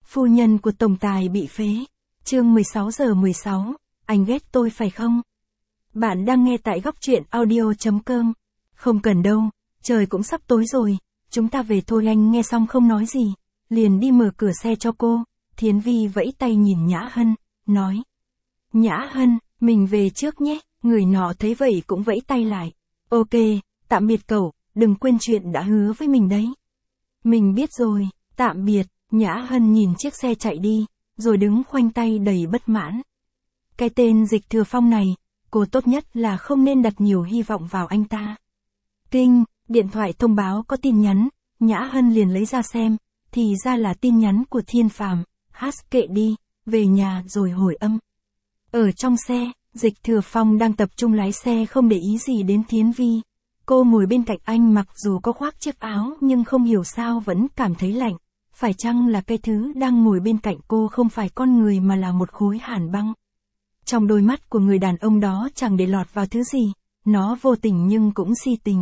Phu nhân của tổng tài bị phế. Chương 16:16, anh ghét tôi phải không? Bạn đang nghe tại góc truyện audio.com. Không cần đâu, trời cũng sắp tối rồi, chúng ta về thôi. Anh nghe xong không nói gì, liền đi mở cửa xe cho cô. Thiến Vi vẫy tay nhìn Nhã Hân, nói. Nhã Hân, mình về trước nhé. Người nọ thấy vậy cũng vẫy tay lại. Ok, tạm biệt cậu, đừng quên chuyện đã hứa với mình đấy. Mình biết rồi, tạm biệt. Nhã Hân nhìn chiếc xe chạy đi, rồi đứng khoanh tay đầy bất mãn. Cái tên Dịch Thừa Phong này, cô tốt nhất là không nên đặt nhiều hy vọng vào anh ta. Kinh, điện thoại thông báo có tin nhắn, Nhã Hân liền lấy ra xem, thì ra là tin nhắn của Thiên Phàm. Kệ đi, về nhà rồi hồi âm. Ở trong xe, Dịch Thừa Phong đang tập trung lái xe không để ý gì đến Thiến Vi. Cô ngồi bên cạnh anh mặc dù có khoác chiếc áo nhưng không hiểu sao vẫn cảm thấy lạnh. Phải chăng là cái thứ đang ngồi bên cạnh cô không phải con người mà là một khối hàn băng? Trong đôi mắt của người đàn ông đó chẳng để lọt vào thứ gì, nó vô tình nhưng cũng si tình.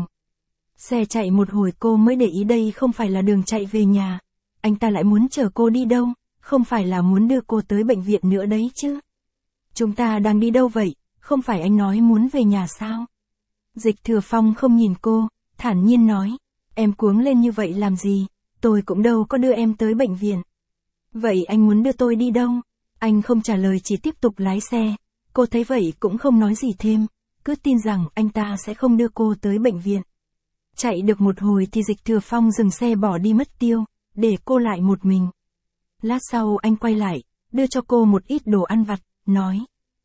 Xe chạy một hồi cô mới để ý đây không phải là đường chạy về nhà. Anh ta lại muốn chở cô đi đâu, không phải là muốn đưa cô tới bệnh viện nữa đấy chứ. Chúng ta đang đi đâu vậy, không phải anh nói muốn về nhà sao? Dịch Thừa Phong không nhìn cô, thản nhiên nói, em cuống lên như vậy làm gì, tôi cũng đâu có đưa em tới bệnh viện. Vậy anh muốn đưa tôi đi đâu? Anh không trả lời chỉ tiếp tục lái xe, cô thấy vậy cũng không nói gì thêm, cứ tin rằng anh ta sẽ không đưa cô tới bệnh viện. Chạy được một hồi thì Dịch Thừa Phong dừng xe bỏ đi mất tiêu, để cô lại một mình. Lát sau anh quay lại, đưa cho cô một ít đồ ăn vặt, nói.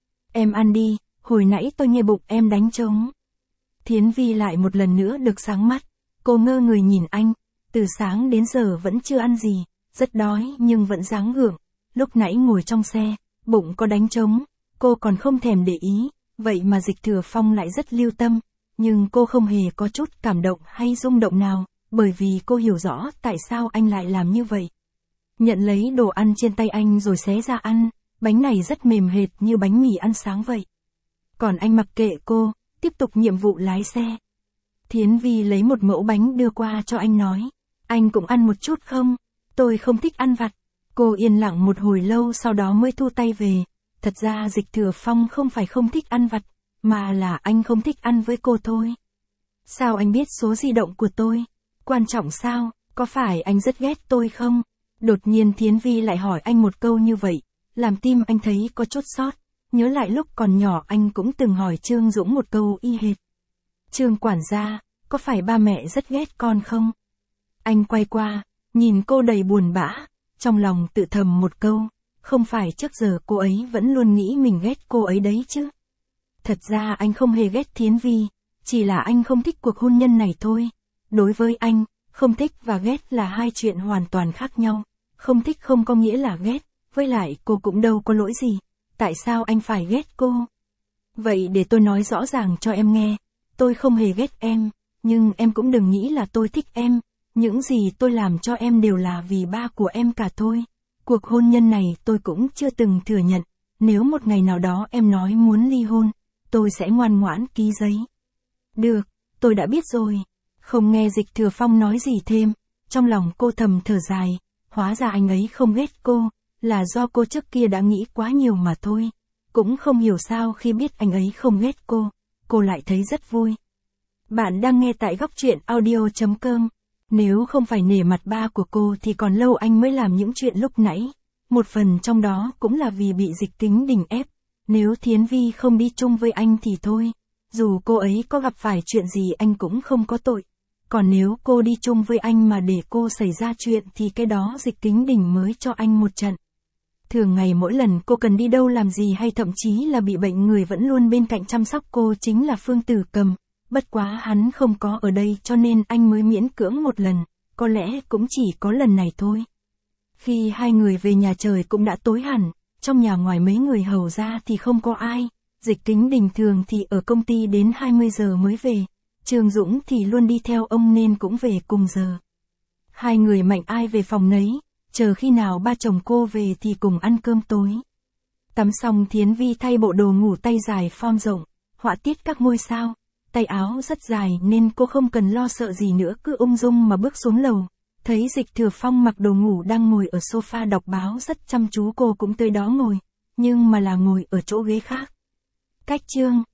Em ăn đi, hồi nãy tôi nghe bụng em đánh trống. Thiến Vi lại một lần nữa được sáng mắt, cô ngơ người nhìn anh, từ sáng đến giờ vẫn chưa ăn gì, rất đói nhưng vẫn gắng gượng. Lúc nãy ngồi trong xe, bụng có đánh trống, cô còn không thèm để ý, vậy mà Dịch Thừa Phong lại rất lưu tâm, nhưng cô không hề có chút cảm động hay rung động nào, bởi vì cô hiểu rõ tại sao anh lại làm như vậy. Nhận lấy đồ ăn trên tay anh rồi xé ra ăn, bánh này rất mềm hệt như bánh mì ăn sáng vậy. Còn anh mặc kệ cô, tiếp tục nhiệm vụ lái xe. Thiến Vi lấy một mẫu bánh đưa qua cho anh nói, anh cũng ăn một chút không? Tôi không thích ăn vặt. Cô yên lặng một hồi lâu sau đó mới thu tay về. Thật ra Dịch Thừa Phong không phải không thích ăn vặt, mà là anh không thích ăn với cô thôi. Sao anh biết số di động của tôi? Quan trọng sao? Có phải anh rất ghét tôi không? Đột nhiên Thiến Vi lại hỏi anh một câu như vậy, làm tim anh thấy có chút xót. Nhớ lại lúc còn nhỏ anh cũng từng hỏi Trương Dũng một câu y hệt. Trương quản gia, có phải ba mẹ rất ghét con không? Anh quay qua, nhìn cô đầy buồn bã, trong lòng tự thầm một câu, không phải trước giờ cô ấy vẫn luôn nghĩ mình ghét cô ấy đấy chứ. Thật ra anh không hề ghét Thiến Vi, chỉ là anh không thích cuộc hôn nhân này thôi. Đối với anh, không thích và ghét là hai chuyện hoàn toàn khác nhau. Không thích không có nghĩa là ghét, với lại cô cũng đâu có lỗi gì. Tại sao anh phải ghét cô? Vậy để tôi nói rõ ràng cho em nghe, tôi không hề ghét em, nhưng em cũng đừng nghĩ là tôi thích em. Những gì tôi làm cho em đều là vì ba của em cả thôi. Cuộc hôn nhân này tôi cũng chưa từng thừa nhận. Nếu một ngày nào đó em nói muốn ly hôn, tôi sẽ ngoan ngoãn ký giấy. Được, tôi đã biết rồi. Không nghe Dịch Thừa Phong nói gì thêm, trong lòng cô thầm thở dài, hóa ra anh ấy không ghét cô, là do cô trước kia đã nghĩ quá nhiều mà thôi. Cũng không hiểu sao khi biết anh ấy không ghét cô lại thấy rất vui. Bạn đang nghe tại góc truyện audio.com. Nếu không phải nể mặt ba của cô thì còn lâu anh mới làm những chuyện lúc nãy. Một phần trong đó cũng là vì bị Dịch Kính Đình ép. Nếu Thiến Vi không đi chung với anh thì thôi. Dù cô ấy có gặp phải chuyện gì anh cũng không có tội. Còn nếu cô đi chung với anh mà để cô xảy ra chuyện thì cái đó Dịch Kính Đình mới cho anh một trận. Thường ngày mỗi lần cô cần đi đâu làm gì hay thậm chí là bị bệnh người vẫn luôn bên cạnh chăm sóc cô chính là Phương Tử Cầm. Bất quá hắn không có ở đây cho nên anh mới miễn cưỡng một lần, có lẽ cũng chỉ có lần này thôi. Khi hai người về nhà trời cũng đã tối hẳn, trong nhà ngoài mấy người hầu ra thì không có ai. Dịch Kính Đình thường thì ở công ty đến 20 giờ mới về, Trương Dũng thì luôn đi theo ông nên cũng về cùng giờ. Hai người mạnh ai về phòng nấy, chờ khi nào ba chồng cô về thì cùng ăn cơm tối. Tắm xong Thiến Vi thay bộ đồ ngủ tay dài form rộng, họa tiết các ngôi sao. Tay áo rất dài nên cô không cần lo sợ gì nữa cứ ung dung mà bước xuống lầu. Thấy Dịch Thừa Phong mặc đồ ngủ đang ngồi ở sofa đọc báo rất chăm chú, cô cũng tới đó ngồi, nhưng mà là ngồi ở chỗ ghế khác. Cách chương